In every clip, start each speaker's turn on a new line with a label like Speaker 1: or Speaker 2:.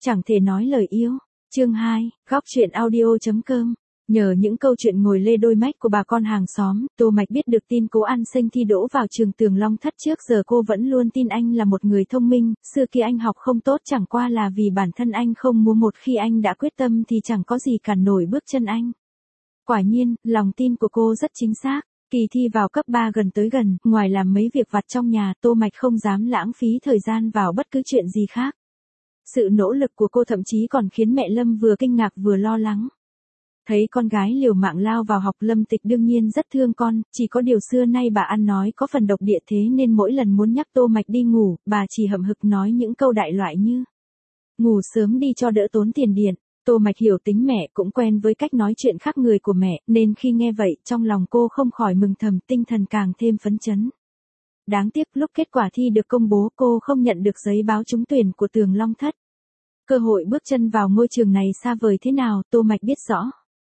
Speaker 1: Chẳng thể nói lời yêu. Chương 2, góc truyện audio.com. Nhờ những câu chuyện ngồi lê đôi mách của bà con hàng xóm, Tô Mạch biết được tin Cố An Sinh thi đỗ vào trường Tường Long Thất. Trước giờ cô vẫn luôn tin anh là một người thông minh, xưa kia anh học không tốt chẳng qua là vì bản thân anh không muốn, một khi anh đã quyết tâm thì chẳng có gì cản nổi bước chân anh. Quả nhiên, lòng tin của cô rất chính xác. Kỳ thi vào cấp 3 gần tới gần, ngoài làm mấy việc vặt trong nhà, Tô Mạch không dám lãng phí thời gian vào bất cứ chuyện gì khác. Sự nỗ lực của cô thậm chí còn khiến mẹ Lâm vừa kinh ngạc vừa lo lắng. Thấy con gái liều mạng lao vào học, Lâm Tịch đương nhiên rất thương con, chỉ có điều xưa nay bà ăn nói có phần độc địa, thế nên mỗi lần muốn nhắc Tô Mạch đi ngủ, bà chỉ hậm hực nói những câu đại loại như: ngủ sớm đi cho đỡ tốn tiền điện. Tô Mạch hiểu tính mẹ, cũng quen với cách nói chuyện khác người của mẹ, nên khi nghe vậy, trong lòng cô không khỏi mừng thầm, tinh thần càng thêm phấn chấn. Đáng tiếc lúc kết quả thi được công bố, cô không nhận được giấy báo trúng tuyển của Tường Long Thất. Cơ hội bước chân vào ngôi trường này xa vời thế nào, Tô Mạch biết rõ.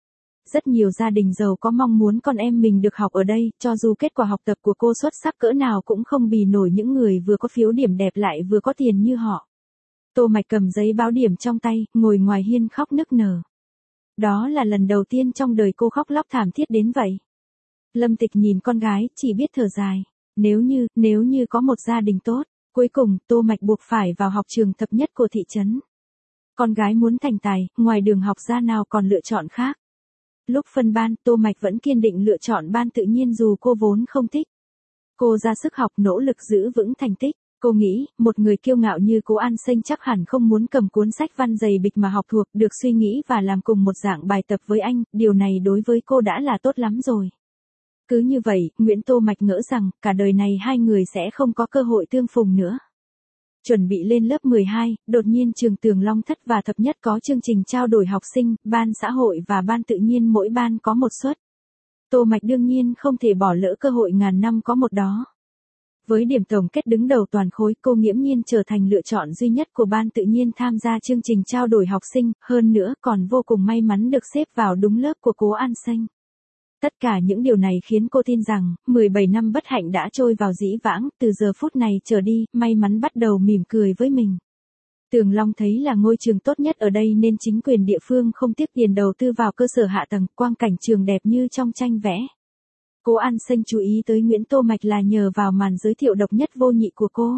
Speaker 1: Rất nhiều gia đình giàu có mong muốn con em mình được học ở đây, cho dù kết quả học tập của cô xuất sắc cỡ nào cũng không bì nổi những người vừa có phiếu điểm đẹp lại vừa có tiền như họ. Tô Mạch cầm giấy báo điểm trong tay, ngồi ngoài hiên khóc nức nở. Đó là lần đầu tiên trong đời cô khóc lóc thảm thiết đến vậy. Lâm Tịch nhìn con gái, chỉ biết thở dài. Nếu như có một gia đình tốt. Cuối cùng, Tô Mạch buộc phải vào học trường thập nhất của thị trấn. Con gái muốn thành tài, ngoài đường học ra nào còn lựa chọn khác. Lúc phân ban, Tô Mạch vẫn kiên định lựa chọn ban tự nhiên dù cô vốn không thích. Cô ra sức học, nỗ lực giữ vững thành tích. Cô nghĩ, một người kiêu ngạo như Cố An Sinh chắc hẳn không muốn cầm cuốn sách văn dày bịch mà học thuộc, được suy nghĩ và làm cùng một dạng bài tập với anh, điều này đối với cô đã là tốt lắm rồi. Cứ như vậy, Tô Mạch ngỡ rằng, cả đời này hai người sẽ không có cơ hội tương phùng nữa. Chuẩn bị lên lớp 12, đột nhiên trường Tường Long Thất và thập nhất có chương trình trao đổi học sinh, ban xã hội và ban tự nhiên mỗi ban có một suất. Tô Mạch đương nhiên không thể bỏ lỡ cơ hội ngàn năm có một đó. Với điểm tổng kết đứng đầu toàn khối, cô nghiễm nhiên trở thành lựa chọn duy nhất của ban tự nhiên tham gia chương trình trao đổi học sinh, hơn nữa còn vô cùng may mắn được xếp vào đúng lớp của Cố An Sinh. Tất cả những điều này khiến cô tin rằng, 17 năm bất hạnh đã trôi vào dĩ vãng, từ giờ phút này trở đi, may mắn bắt đầu mỉm cười với mình. Tường Long thấy là ngôi trường tốt nhất ở đây nên chính quyền địa phương không tiếc tiền đầu tư vào cơ sở hạ tầng, quang cảnh trường đẹp như trong tranh vẽ. Cố An Sinh chú ý tới Tô Mạch là nhờ vào màn giới thiệu độc nhất vô nhị của cô.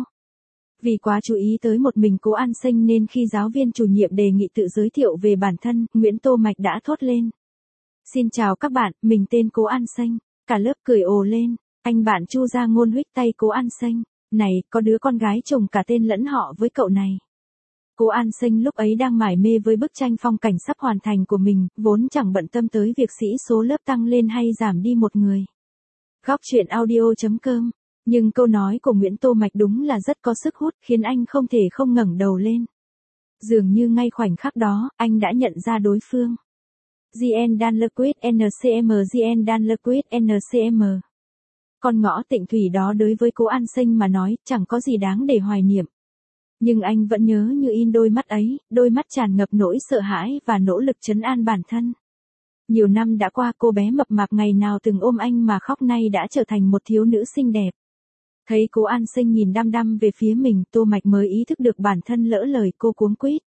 Speaker 1: Vì quá chú ý tới một mình Cố An Sinh nên khi giáo viên chủ nhiệm đề nghị tự giới thiệu về bản thân, Tô Mạch đã thốt lên: xin chào các bạn, mình tên Cố An Sinh. Cả lớp cười ồ lên. Anh bạn Chu Gia Ngôn huých tay Cố An Sinh: này, có đứa con gái trùng cả tên lẫn họ với cậu này. Cố An Sinh lúc ấy đang mải mê với bức tranh phong cảnh sắp hoàn thành của mình, vốn chẳng bận tâm tới việc sĩ số lớp tăng lên hay giảm đi một người. Góc truyện audio.com. Nhưng câu nói của Tô Mạch đúng là rất có sức hút, khiến anh không thể không ngẩng đầu lên. Dường như ngay khoảnh khắc đó, anh đã nhận ra đối phương. GN Dan Liquid NCM. GN Dan Liquid NCM. Con ngõ Tịnh Thủy đó đối với Cố An Sinh mà nói, chẳng có gì đáng để hoài niệm. Nhưng anh vẫn nhớ như in đôi mắt ấy, đôi mắt tràn ngập nỗi sợ hãi và nỗ lực trấn an bản thân. Nhiều năm đã qua, cô bé mập mạp ngày nào từng ôm anh mà khóc nay đã trở thành một thiếu nữ xinh đẹp. Thấy Cố An Sinh nhìn đăm đăm về phía mình, Tô Mạch mới ý thức được bản thân lỡ lời, cô cuống quýt: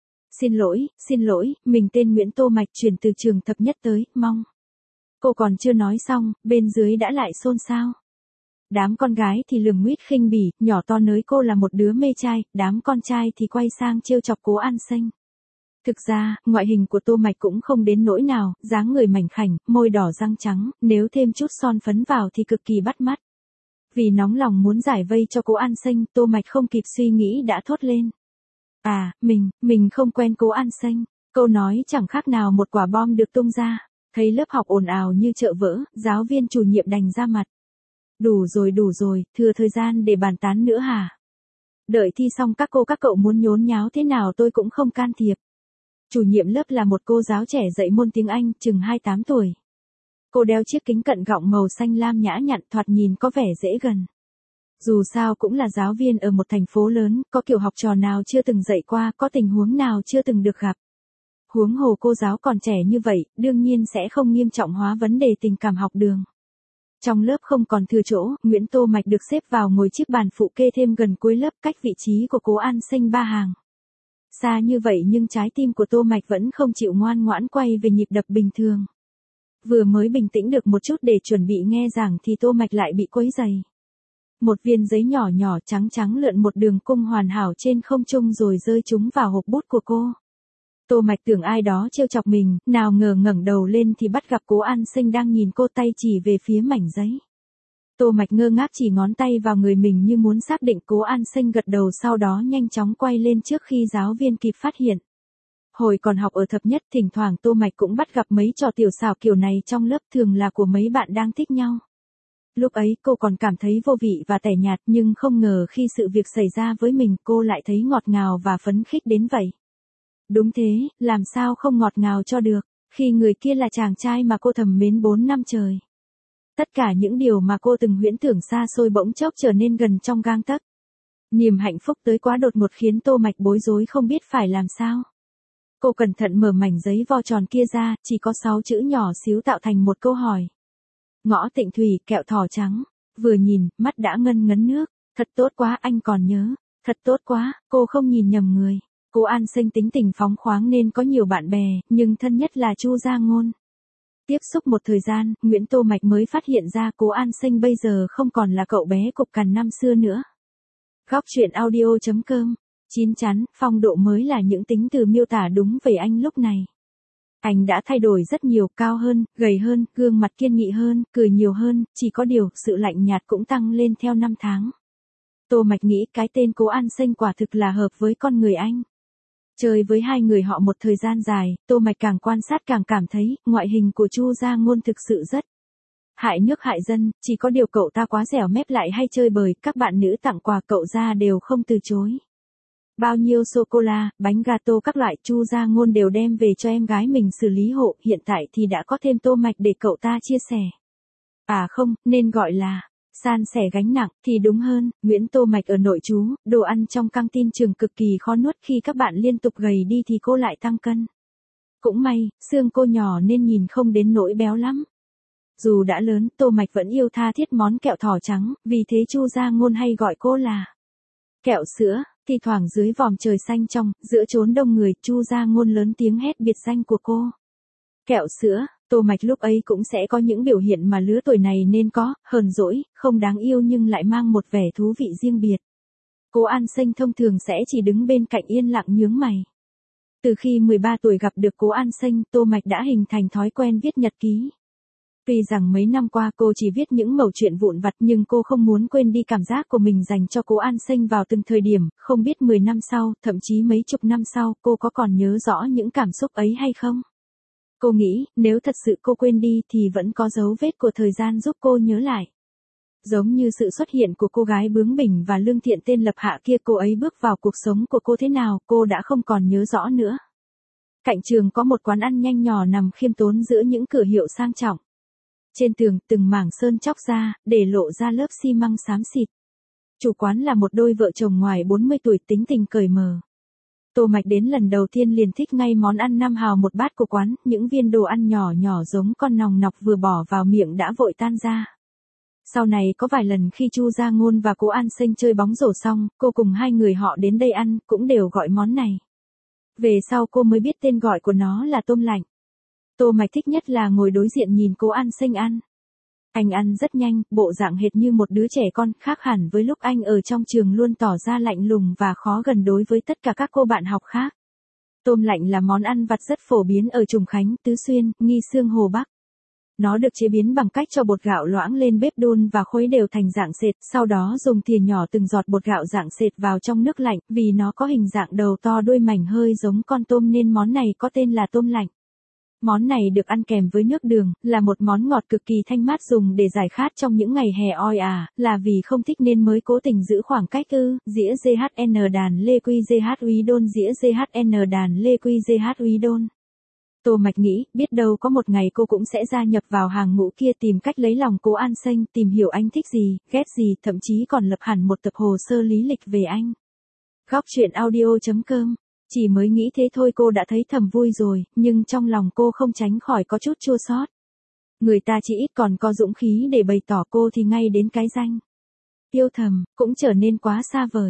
Speaker 1: xin lỗi, mình tên Tô Mạch, chuyển từ trường thập nhất tới, mong. Cô còn chưa nói xong, bên dưới đã lại xôn xao. Đám con gái thì lườm nguýt khinh bỉ, nhỏ to nới cô là một đứa mê trai, đám con trai thì quay sang trêu chọc Cố An Sinh. Thực ra, ngoại hình của Tô Mạch cũng không đến nỗi nào, dáng người mảnh khảnh, môi đỏ răng trắng, nếu thêm chút son phấn vào thì cực kỳ bắt mắt. Vì nóng lòng muốn giải vây cho Cố An Sinh, Tô Mạch không kịp suy nghĩ đã thốt lên: à, mình không quen Cố An Sinh. Câu nói chẳng khác nào một quả bom được tung ra. Thấy lớp học ồn ào như chợ vỡ, giáo viên chủ nhiệm đành ra mặt: đủ rồi, thừa thời gian để bàn tán nữa hả? Đợi thi xong các cô các cậu muốn nhốn nháo thế nào tôi cũng không can thiệp. Chủ nhiệm lớp là một cô giáo trẻ dạy môn tiếng Anh, chừng 28 tuổi. Cô đeo chiếc kính cận gọng màu xanh lam nhã nhặn, thoạt nhìn có vẻ dễ gần. Dù sao cũng là giáo viên ở một thành phố lớn, có kiểu học trò nào chưa từng dạy qua, có tình huống nào chưa từng được gặp. Huống hồ cô giáo còn trẻ như vậy, đương nhiên sẽ không nghiêm trọng hóa vấn đề tình cảm học đường. Trong lớp không còn thừa chỗ, Tô Mạch được xếp vào ngồi chiếc bàn phụ kê thêm gần cuối lớp, cách vị trí của Cố An Sinh 3 hàng. Xa như vậy nhưng trái tim của Tô Mạch vẫn không chịu ngoan ngoãn quay về nhịp đập bình thường. Vừa mới bình tĩnh được một chút để chuẩn bị nghe giảng thì Tô Mạch lại bị quấy rầy. Một viên giấy nhỏ nhỏ trắng trắng lượn một đường cung hoàn hảo trên không trung rồi rơi chúng vào hộp bút của cô. Tô Mạch tưởng ai đó trêu chọc mình, nào ngờ ngẩng đầu lên thì bắt gặp Cố An Sinh đang nhìn cô, tay chỉ về phía mảnh giấy. Tô Mạch ngơ ngác chỉ ngón tay vào người mình như muốn xác định. Cố An Sinh gật đầu, sau đó nhanh chóng quay lên trước khi giáo viên kịp phát hiện. Hồi còn học ở thập nhất, thỉnh thoảng Tô Mạch cũng bắt gặp mấy trò tiểu xảo kiểu này trong lớp, thường là của mấy bạn đang thích nhau. Lúc ấy cô còn cảm thấy vô vị và tẻ nhạt, nhưng không ngờ khi sự việc xảy ra với mình cô lại thấy ngọt ngào và phấn khích đến vậy. Đúng thế, làm sao không ngọt ngào cho được, khi người kia là chàng trai mà cô thầm mến 4 năm trời. Tất cả những điều mà cô từng huyễn tưởng xa xôi bỗng chốc trở nên gần trong gang tấc. Niềm hạnh phúc tới quá đột ngột khiến Tô Mạch bối rối không biết phải làm sao. Cô cẩn thận mở mảnh giấy vo tròn kia ra, chỉ có 6 chữ nhỏ xíu tạo thành một câu hỏi. Ngõ Tịnh Thủy, kẹo thỏ trắng. Vừa nhìn, mắt đã ngân ngấn nước. Thật tốt quá, anh còn nhớ. Thật tốt quá, cô không nhìn nhầm người. Cố An Sinh tính tình phóng khoáng nên có nhiều bạn bè, nhưng thân nhất là Chu Gia Ngôn. Tiếp xúc một thời gian, Nguyễn Tô Mạch mới phát hiện ra Cố An Sinh bây giờ không còn là cậu bé cục cằn năm xưa nữa. Góc truyện audio.com. Chín chắn, phong độ mới là những tính từ miêu tả đúng về anh lúc này. Anh đã thay đổi rất nhiều, cao hơn, gầy hơn, gương mặt kiên nghị hơn, cười nhiều hơn, chỉ có điều, sự lạnh nhạt cũng tăng lên theo năm tháng. Tô Mạch nghĩ cái tên Cố An Sinh quả thực là hợp với con người anh. Chơi với hai người họ một thời gian dài, Tô Mạch càng quan sát càng cảm thấy, ngoại hình của Chu Gia Ngôn thực sự rất hại nước hại dân, chỉ có điều cậu ta quá dẻo mép lại hay chơi bời, các bạn nữ tặng quà cậu ra đều không từ chối. Bao nhiêu sô-cô-la, bánh gato các loại Chu Gia Ngôn đều đem về cho em gái mình xử lý hộ, hiện tại thì đã có thêm Tô Mạch để cậu ta chia sẻ. À không, nên gọi là san sẻ gánh nặng thì đúng hơn. Nguyễn Tô Mạch ở nội trú, đồ ăn trong căng tin trường cực kỳ khó nuốt, khi các bạn liên tục gầy đi thì cô lại tăng cân. Cũng may, xương cô nhỏ nên nhìn không đến nỗi béo lắm. Dù đã lớn, Tô Mạch vẫn yêu tha thiết món kẹo thỏ trắng, vì thế Chu Gia Ngôn hay gọi cô là kẹo sữa. Thì thoảng dưới vòm trời xanh trong, giữa chốn đông người, Chu Gia Ngôn lớn tiếng hét biệt danh của cô. Kẹo sữa. Tô Mạch lúc ấy cũng sẽ có những biểu hiện mà lứa tuổi này nên có, hờn dỗi, không đáng yêu nhưng lại mang một vẻ thú vị riêng biệt. Cố An Sinh thông thường sẽ chỉ đứng bên cạnh yên lặng nhướng mày. Từ khi 13 tuổi gặp được Cố An Sinh, Tô Mạch đã hình thành thói quen viết nhật ký. Tuy rằng mấy năm qua cô chỉ viết những mẩu chuyện vụn vặt nhưng cô không muốn quên đi cảm giác của mình dành cho Cố An Sinh vào từng thời điểm, không biết 10 năm sau, thậm chí mấy chục năm sau, cô có còn nhớ rõ những cảm xúc ấy hay không? Cô nghĩ, nếu thật sự cô quên đi thì vẫn có dấu vết của thời gian giúp cô nhớ lại. Giống như sự xuất hiện của cô gái bướng bỉnh và lương thiện tên Lập Hạ kia, cô ấy bước vào cuộc sống của cô thế nào, cô đã không còn nhớ rõ nữa. Cạnh trường có một quán ăn nhanh nhỏ nằm khiêm tốn giữa những cửa hiệu sang trọng. Trên tường, từng mảng sơn chóc ra, để lộ ra lớp xi măng xám xịt. Chủ quán là một đôi vợ chồng ngoài 40 tuổi, tính tình cởi mở. Tô Mạch đến lần đầu tiên liền thích ngay món ăn 5 hào một bát của quán, những viên đồ ăn nhỏ nhỏ giống con nòng nọc vừa bỏ vào miệng đã vội tan ra. Sau này có vài lần khi Chu Gia Ngôn và Cố An Sinh chơi bóng rổ xong, cô cùng hai người họ đến đây ăn, cũng đều gọi món này. Về sau cô mới biết tên gọi của nó là tôm lạnh. Tô Mạch thích nhất là ngồi đối diện nhìn Cố An Sinh ăn. Anh ăn rất nhanh, bộ dạng hệt như một đứa trẻ con, khác hẳn với lúc anh ở trong trường luôn tỏ ra lạnh lùng và khó gần đối với tất cả các cô bạn học khác. Tôm lạnh là món ăn vặt rất phổ biến ở Trùng Khánh, Tứ Xuyên, Nghi Xương Hồ Bắc. Nó được chế biến bằng cách cho bột gạo loãng lên bếp đun và khuấy đều thành dạng sệt, sau đó dùng thìa nhỏ từng giọt bột gạo dạng sệt vào trong nước lạnh, vì nó có hình dạng đầu to đuôi mảnh hơi giống con tôm nên món này có tên là tôm lạnh. Món này được ăn kèm với nước đường, là một món ngọt cực kỳ thanh mát dùng để giải khát trong những ngày hè oi ả, là vì không thích nên mới cố tình giữ khoảng cách dĩa GHN đàn Lê Quy GH Uy Đôn, dĩa GHN đàn Lê Quy GH Uy Đôn. Tô Mạch nghĩ, biết đâu có một ngày cô cũng sẽ gia nhập vào hàng ngũ kia, tìm cách lấy lòng Cố An Sinh, tìm hiểu anh thích gì, ghét gì, thậm chí còn lập hẳn một tập hồ sơ lý lịch về anh. Góc truyện audio.com. Chỉ mới nghĩ thế thôi cô đã thấy thầm vui rồi, nhưng trong lòng cô không tránh khỏi có chút chua xót. Người ta chỉ ít còn có dũng khí để bày tỏ, cô thì ngay đến cái danh yêu thầm cũng trở nên quá xa vời.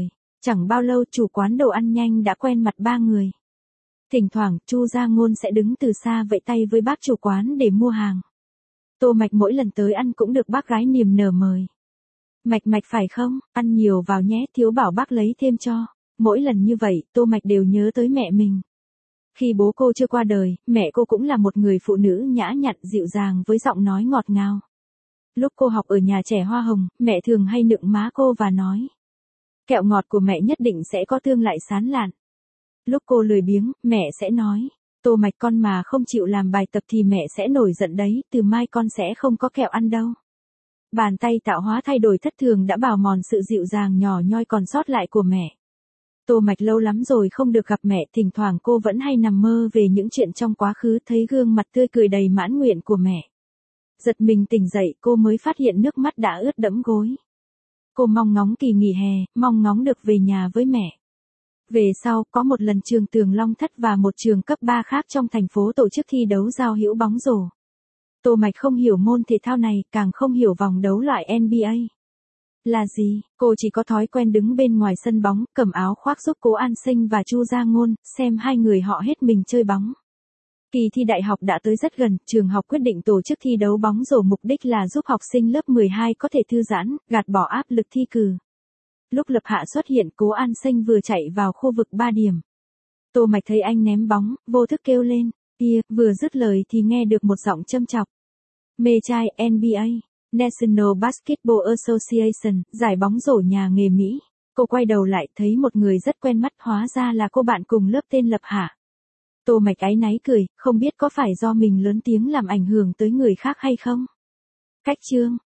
Speaker 1: Chẳng bao lâu chủ quán đồ ăn nhanh đã quen mặt ba người. Thỉnh thoảng, Chu Gia Ngôn sẽ đứng từ xa vẫy tay với bác chủ quán để mua hàng. Tô Mạch mỗi lần tới ăn cũng được bác gái niềm nở mời. Mạch phải không, ăn nhiều vào nhé, thiếu bảo bác lấy thêm cho. Mỗi lần như vậy, Tô Mạch đều nhớ tới mẹ mình. Khi bố cô chưa qua đời, mẹ cô cũng là một người phụ nữ nhã nhặn dịu dàng với giọng nói ngọt ngào. Lúc cô học ở nhà trẻ Hoa Hồng, mẹ thường hay nựng má cô và nói: kẹo ngọt của mẹ nhất định sẽ có tương lại sán lạn. Lúc cô lười biếng, mẹ sẽ nói: Tô Mạch con mà không chịu làm bài tập thì mẹ sẽ nổi giận đấy, từ mai con sẽ không có kẹo ăn đâu. Bàn tay tạo hóa thay đổi thất thường đã bào mòn sự dịu dàng nhỏ nhoi còn sót lại của mẹ. Tô Mạch lâu lắm rồi không được gặp mẹ, thỉnh thoảng cô vẫn hay nằm mơ về những chuyện trong quá khứ, thấy gương mặt tươi cười đầy mãn nguyện của mẹ. Giật mình tỉnh dậy, cô mới phát hiện nước mắt đã ướt đẫm gối. Cô mong ngóng kỳ nghỉ hè, mong ngóng được về nhà với mẹ. Về sau, có một lần trường Tường Long Thất và một trường cấp 3 khác trong thành phố tổ chức thi đấu giao hữu bóng rổ. Tô Mạch không hiểu môn thể thao này, càng không hiểu vòng đấu loại NBA là gì. Cô chỉ có thói quen đứng bên ngoài sân bóng, cầm áo khoác giúp Cố An Sinh và Chu Gia Ngôn, xem hai người họ hết mình chơi bóng. Kỳ thi đại học đã tới rất gần, trường học quyết định tổ chức thi đấu bóng rổ, mục đích là giúp học sinh lớp 12 có thể thư giãn, gạt bỏ áp lực thi cử. Lúc lập hạ xuất hiện, Cố An Sinh vừa chạy vào khu vực 3 điểm. Tô Mạch thấy anh ném bóng, vô thức kêu lên: "Kia!" Vừa dứt lời thì nghe được một giọng châm chọc: "Mê trai NBA, National Basketball Association, giải bóng rổ nhà nghề Mỹ." Cô quay đầu lại thấy một người rất quen mắt, hóa ra là cô bạn cùng lớp tên Lập Hạ. Tô Mạch áy náy cười, không biết có phải do mình lớn tiếng làm ảnh hưởng tới người khác hay không. Cách chương